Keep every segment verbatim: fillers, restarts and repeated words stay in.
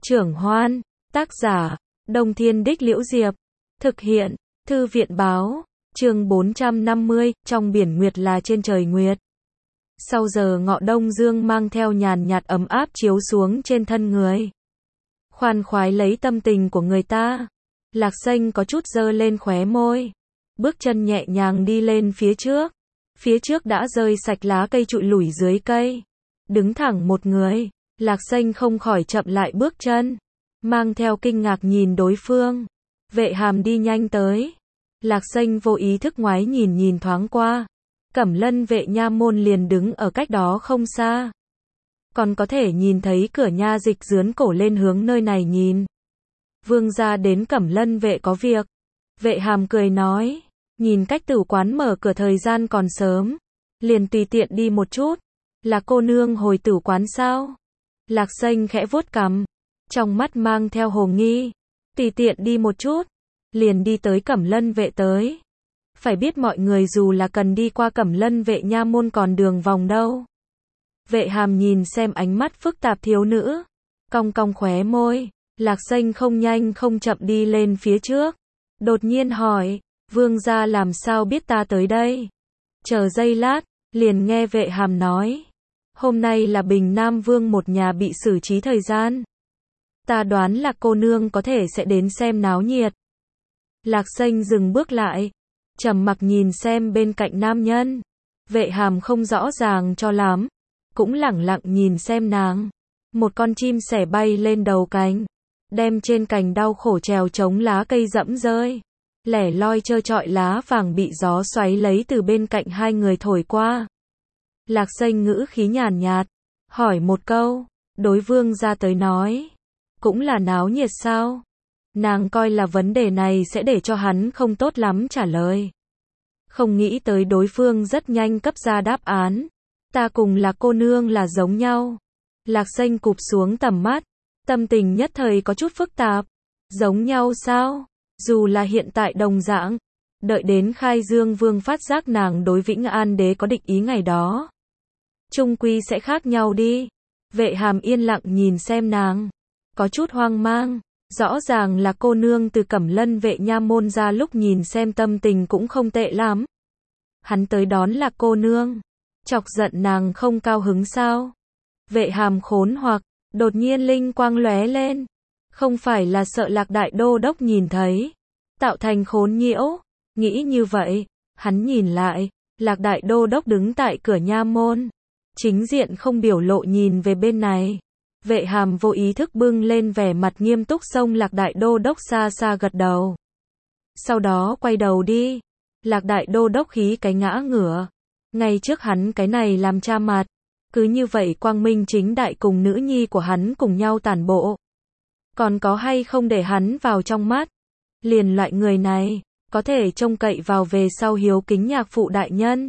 Trưởng Hoan, tác giả, Đông Thiên Đích Liễu Diệp, thực hiện, Thư viện Báo, chương bốn trăm năm mươi, trong biển nguyệt là trên trời nguyệt. Sau giờ ngọ đông dương mang theo nhàn nhạt ấm áp chiếu xuống trên thân người. Khoan khoái lấy tâm tình của người ta. Lạc Xanh có chút dơ lên khóe môi. Bước chân nhẹ nhàng đi lên phía trước. Phía trước đã rơi sạch lá cây trụi lủi dưới cây. Đứng thẳng một người. Lạc Xanh không khỏi chậm lại bước chân. Mang theo kinh ngạc nhìn đối phương. Vệ Hàm đi nhanh tới. Lạc Xanh vô ý thức ngoái nhìn nhìn thoáng qua. Cẩm Lân vệ nha môn liền đứng ở cách đó không xa. Còn có thể nhìn thấy cửa nha dịch dướn cổ lên hướng nơi này nhìn. Vương gia đến Cẩm Lân vệ có việc. Vệ Hàm cười nói. Nhìn cách tử quán mở cửa thời gian còn sớm. Liền tùy tiện đi một chút. Là cô nương hồi tử quán sao? Lạc Xanh khẽ vuốt cằm. Trong mắt mang theo hồ nghi. Tùy tiện đi một chút. Liền đi tới Cẩm Lân vệ tới. Phải biết mọi người dù là cần đi qua Cẩm Lân vệ nha môn còn đường vòng đâu. Vệ Hàm nhìn xem ánh mắt phức tạp thiếu nữ. Cong cong khóe môi. Lạc Xanh không nhanh không chậm đi lên phía trước. Đột nhiên hỏi. Vương gia làm sao biết ta tới đây? Chờ giây lát. Liền nghe Vệ Hàm nói. Hôm nay là Bình Nam Vương một nhà bị xử trí thời gian. Ta đoán là cô nương có thể sẽ đến xem náo nhiệt. Lạc Xanh dừng bước lại. Trầm mặc nhìn xem bên cạnh nam nhân. Vệ Hàm không rõ ràng cho lắm. Cũng lẳng lặng nhìn xem nàng. Một con chim sẻ bay lên đầu cành. Đem trên cành đau khổ trèo chống lá cây dẫm rơi. Lẻ loi trơ trọi lá vàng bị gió xoáy lấy từ bên cạnh hai người thổi qua. Lạc Xanh ngữ khí nhàn nhạt. Hỏi một câu. Đối vương ra tới nói. Cũng là náo nhiệt sao? Nàng coi là vấn đề này sẽ để cho hắn không tốt lắm trả lời. Không nghĩ tới đối phương rất nhanh cấp ra đáp án. Ta cùng là cô nương là giống nhau. Lạc Xanh cụp xuống tầm mắt. Tâm tình nhất thời có chút phức tạp. Giống nhau sao? Dù là hiện tại đồng dạng. Đợi đến Khai Dương Vương phát giác nàng đối Vĩnh An Đế có địch ý ngày đó. Trung quy sẽ khác nhau đi. Vệ Hàm yên lặng nhìn xem nàng. Có chút hoang mang. Rõ ràng là cô nương từ Cẩm Lân vệ nha môn ra lúc nhìn xem tâm tình cũng không tệ lắm. Hắn tới đón là cô nương. Chọc giận nàng không cao hứng sao? Vệ Hàm khốn hoặc. Đột nhiên linh quang lóe lên. Không phải là sợ Lạc Đại Đô Đốc nhìn thấy. Tạo thành khốn nhiễu. Nghĩ như vậy. Hắn nhìn lại. Lạc Đại Đô Đốc đứng tại cửa nha môn. Chính diện không biểu lộ nhìn về bên này. Vệ Hàm vô ý thức bưng lên vẻ mặt nghiêm túc xông Lạc Đại Đô Đốc xa xa gật đầu. Sau đó quay đầu đi. Lạc Đại Đô Đốc khí cái ngã ngửa. Ngay trước hắn cái này làm cha mặt. Cứ như vậy quang minh chính đại cùng nữ nhi của hắn cùng nhau tản bộ. Còn có hay không để hắn vào trong mắt. Liền loại người này. Có thể trông cậy vào về sau hiếu kính nhạc phụ đại nhân.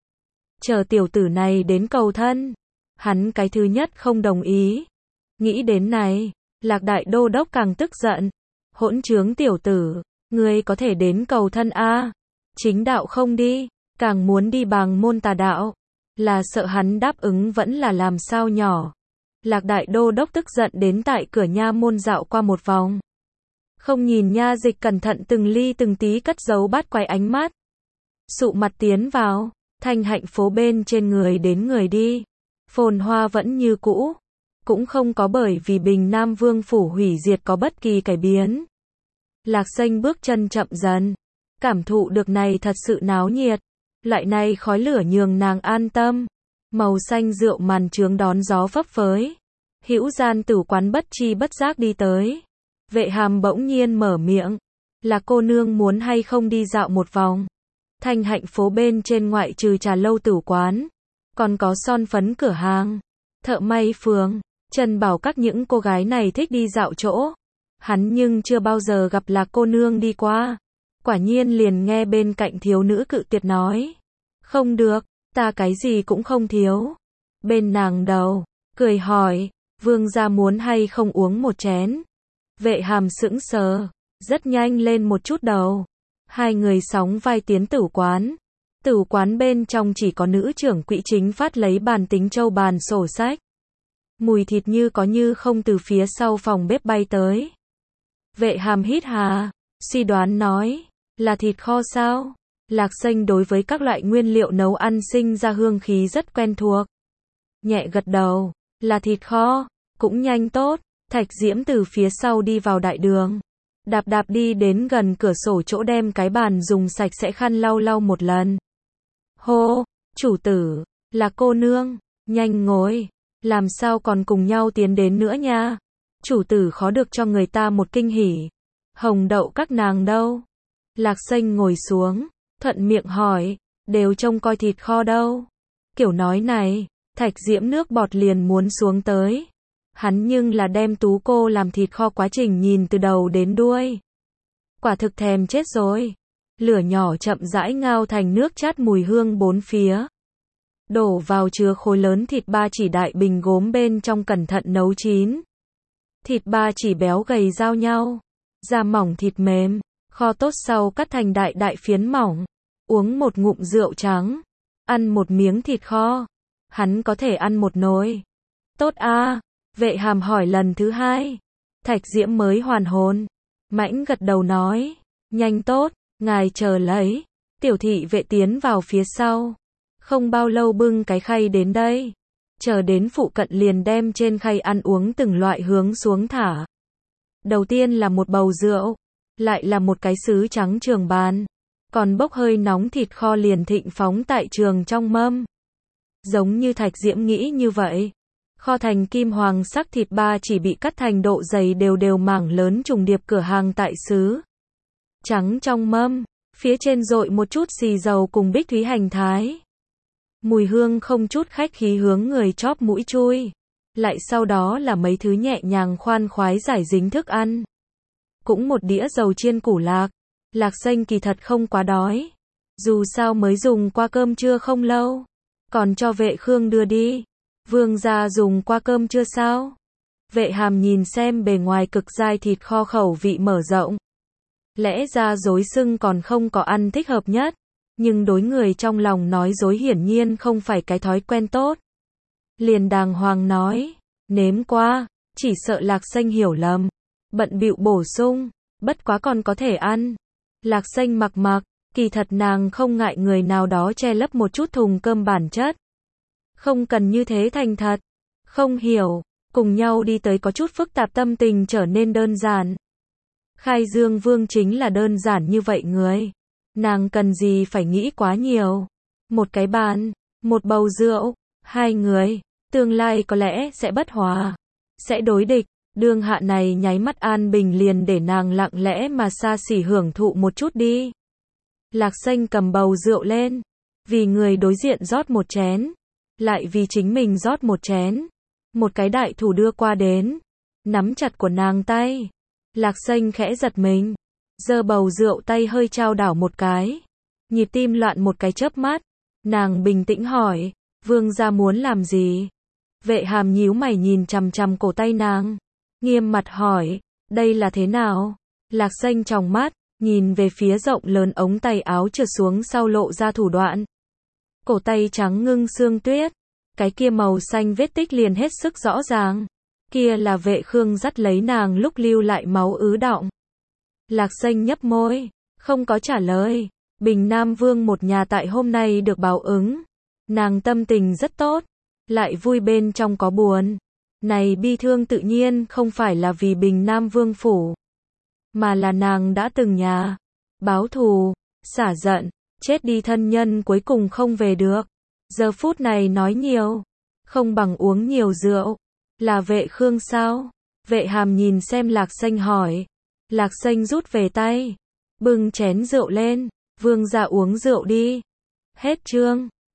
Chờ tiểu tử này đến cầu thân. Hắn cái thứ nhất không đồng ý. Nghĩ đến này, Lạc Đại Đô Đốc càng tức giận. Hỗn trướng tiểu tử, ngươi có thể đến cầu thân a? Chính đạo không đi, càng muốn đi bằng môn tà đạo. Là sợ hắn đáp ứng vẫn là làm sao nhỏ. Lạc Đại Đô Đốc tức giận đến tại cửa nha môn dạo qua một vòng. Không nhìn nha dịch cẩn thận từng ly từng tí cất giấu bát quái ánh mắt. Sụ mặt tiến vào, thanh hạnh phố bên trên người đến người đi. Phồn hoa vẫn như cũ. Cũng không có bởi vì Bình Nam Vương phủ hủy diệt có bất kỳ cải biến. Lạc Xanh bước chân chậm dần. Cảm thụ được này thật sự náo nhiệt. Loại này khói lửa nhường nàng an tâm. Màu xanh rượu màn trướng đón gió phấp phới. Hữu gian tử quán bất chi bất giác đi tới. Vệ Hàm bỗng nhiên mở miệng. Là cô nương muốn hay không đi dạo một vòng. Thanh hạnh phố bên trên ngoại trừ trà lâu tử quán. Còn có son phấn cửa hàng. Thợ may phường. Trần Bảo các những cô gái này thích đi dạo chỗ. Hắn nhưng chưa bao giờ gặp Lạc cô nương đi qua. Quả nhiên liền nghe bên cạnh thiếu nữ cự tuyệt nói. Không được, ta cái gì cũng không thiếu. Bên nàng đầu, cười hỏi, vương gia muốn hay không uống một chén. Vệ Hàm sững sờ, rất nhanh lên một chút đầu. Hai người sóng vai tiến tử quán. Tử quán bên trong chỉ có nữ trưởng quỹ chính phát lấy bàn tính châu bàn sổ sách. Mùi thịt như có như không từ phía sau phòng bếp bay tới. Vệ Hàm hít hà, suy đoán nói, là thịt kho sao? Lạc Xanh đối với các loại nguyên liệu nấu ăn sinh ra hương khí rất quen thuộc. Nhẹ gật đầu, là thịt kho, cũng nhanh tốt. Thạch Diễm từ phía sau đi vào đại đường. Đạp đạp đi đến gần cửa sổ chỗ đem cái bàn dùng sạch sẽ khăn lau lau một lần. Hô, chủ tử, là cô nương, nhanh ngồi, làm sao còn cùng nhau tiến đến nữa nha. Chủ tử khó được cho người ta một kinh hỉ. Hồng Đậu các nàng đâu? Lạc Xanh ngồi xuống, thuận miệng hỏi, đều trông coi thịt kho đâu. Kiểu nói này, Thạch Diễm nước bọt liền muốn xuống tới. Hắn nhưng là đem Tú cô làm thịt kho quá trình nhìn từ đầu đến đuôi. Quả thực thèm chết rồi. Lửa nhỏ chậm rãi ngao thành nước chát mùi hương bốn phía. Đổ vào chứa khối lớn thịt ba chỉ đại bình gốm bên trong cẩn thận nấu chín. Thịt ba chỉ béo gầy giao nhau. Da mỏng thịt mềm. Kho tốt sau cắt thành đại đại phiến mỏng. Uống một ngụm rượu trắng. Ăn một miếng thịt kho. Hắn có thể ăn một nồi. Tốt a. Vệ Hàm hỏi lần thứ hai. Thạch Diễm mới hoàn hồn. Mãnh gật đầu nói. Nhanh tốt, ngài chờ lấy. Tiểu thị vệ tiến vào phía sau. Không bao lâu bưng cái khay đến đây. Chờ đến phụ cận liền đem trên khay ăn uống từng loại hướng xuống thả. Đầu tiên là một bầu rượu. Lại là một cái sứ trắng trường bàn. Còn bốc hơi nóng thịt kho liền thịnh phóng tại trường trong mâm. Giống như Thạch Diễm nghĩ như vậy. Kho thành kim hoàng sắc thịt ba chỉ bị cắt thành độ dày đều đều mảng lớn trùng điệp cửa hàng tại sứ trắng trong mâm, phía trên dội một chút xì dầu cùng bích thúy hành thái. Mùi hương không chút khách khí hướng người chóp mũi chui. Lại sau đó là mấy thứ nhẹ nhàng khoan khoái giải dính thức ăn. Cũng một đĩa dầu chiên củ lạc. Lạc Xanh kỳ thật không quá đói. Dù sao mới dùng qua cơm trưa không lâu. Còn cho Vệ Khương đưa đi. Vương gia dùng qua cơm chưa sao? Vệ Hàm nhìn xem bề ngoài cực dai thịt kho khẩu vị mở rộng. Lẽ ra dối sưng còn không có ăn thích hợp nhất. Nhưng đối người trong lòng nói dối hiển nhiên không phải cái thói quen tốt. Liền đàng hoàng nói, nếm qua, chỉ sợ Lạc Xanh hiểu lầm. Bận bịu bổ sung, bất quá còn có thể ăn. Lạc Xanh mặc mặc, kỳ thật nàng không ngại người nào đó che lấp một chút thùng cơm bản chất. Không cần như thế thành thật. Không hiểu, cùng nhau đi tới có chút phức tạp tâm tình trở nên đơn giản. Khai Dương Vương chính là đơn giản như vậy người. Nàng cần gì phải nghĩ quá nhiều. Một cái bàn, một bầu rượu, hai người, tương lai có lẽ sẽ bất hòa, sẽ đối địch. Đương hạ này nháy mắt an bình liền để nàng lặng lẽ mà xa xỉ hưởng thụ một chút đi. Lạc Xanh cầm bầu rượu lên, vì người đối diện rót một chén. Lại vì chính mình rót một chén. Một cái đại thủ đưa qua đến. Nắm chặt của nàng tay. Lạc Xanh khẽ giật mình. Giơ bầu rượu tay hơi trao đảo một cái. Nhịp tim loạn một cái chớp mắt. Nàng bình tĩnh hỏi. Vương gia muốn làm gì? Vệ Hàm nhíu mày nhìn chằm chằm cổ tay nàng. Nghiêm mặt hỏi. Đây là thế nào? Lạc Xanh tròng mắt. Nhìn về phía rộng lớn ống tay áo trượt xuống sau lộ ra thủ đoạn. Cổ tay trắng ngưng xương tuyết. Cái kia màu xanh vết tích liền hết sức rõ ràng. Kia là Vệ Khương dắt lấy nàng lúc lưu lại máu ứ đọng. Lạc Xanh nhấp môi. Không có trả lời. Bình Nam Vương một nhà tại hôm nay được báo ứng. Nàng tâm tình rất tốt. Lại vui bên trong có buồn. Này bi thương tự nhiên không phải là vì Bình Nam Vương phủ. Mà là nàng đã từng nhà. Báo thù. Xả giận. Chết đi thân nhân cuối cùng không về được. Giờ phút này nói nhiều. Không bằng uống nhiều rượu. Là Vệ Khương sao? Vệ Hàm nhìn xem Lạc Xanh hỏi. Lạc Xanh rút về tay. Bưng chén rượu lên. Vương gia uống rượu đi. Hết chương.